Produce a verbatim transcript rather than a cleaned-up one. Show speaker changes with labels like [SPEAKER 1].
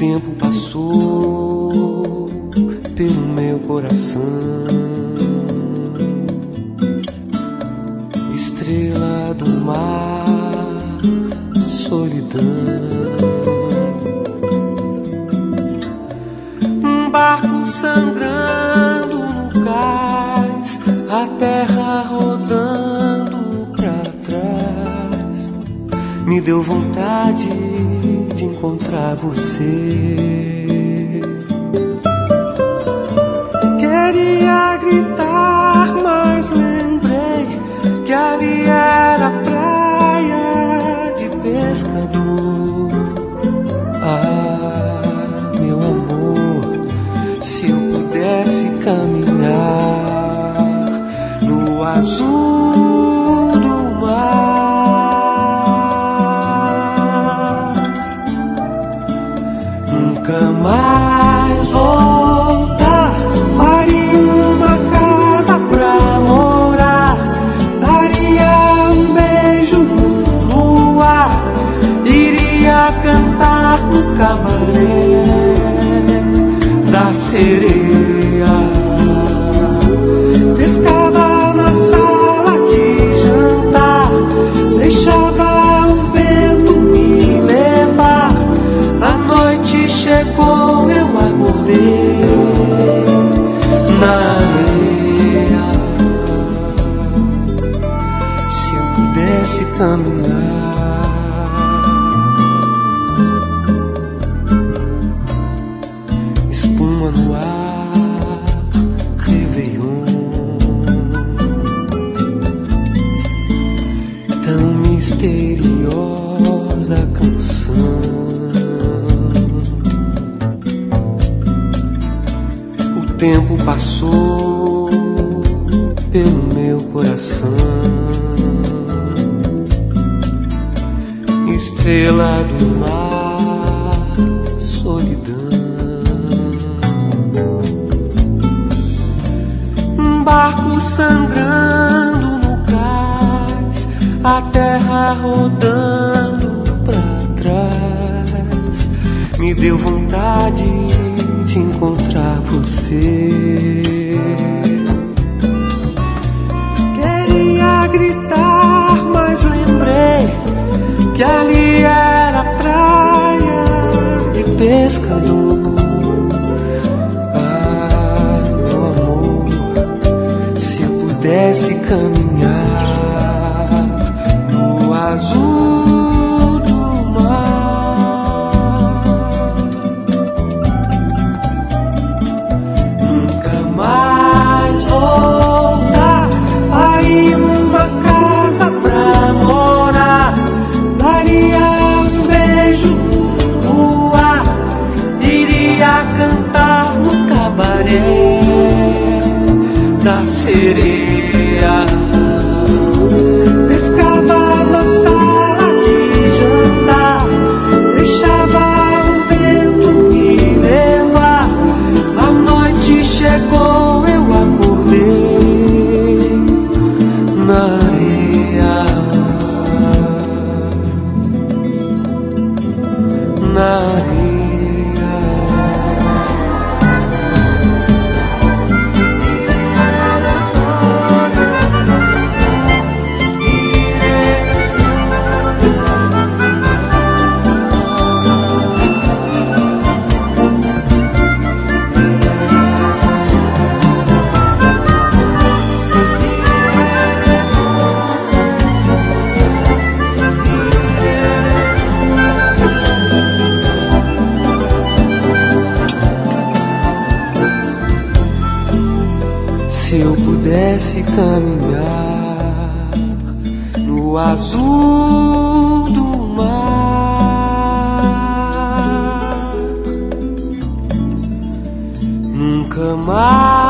[SPEAKER 1] tempo passou pelo meu coração, estrela do mar, solidão. Um barco sangrando no cais, a terra rodando pra trás, me deu vontade de encontrar você. Queria gritar, mas lembrei que ali era praia de pescador. Ah, meu amor, se eu pudesse caminhar no azul do mar, nunca mais voltar. Faria uma casa pra morar, daria um beijo no luar, iria cantar no cabaré da sereia, pescava na sala de jantar, deixava o vento me levar. A noite chegou, eu acordei na areia. Se eu pudesse caminhar, espuma no ar, Réveillon, tão misteriosa canção. O tempo passou pelo meu coração, estrela do mar, solidão. Um barco sangrando no cais, a terra rodando pra trás, me deu vontade de encontrar você. Queria gritar, mas lembrei que ali era praia de pescador. Ah, meu amor, se eu pudesse caminhar no azul do mar, nunca mais voltar. Faria uma casa pra morar, daria um beijo no ar, iria cantar no cabaré da sereia, pescava na sala de jantar, deixava o vento me levar. A noite chegou, eu acordei na areia, na areia. Se eu pudesse caminhar no azul do mar, nunca mais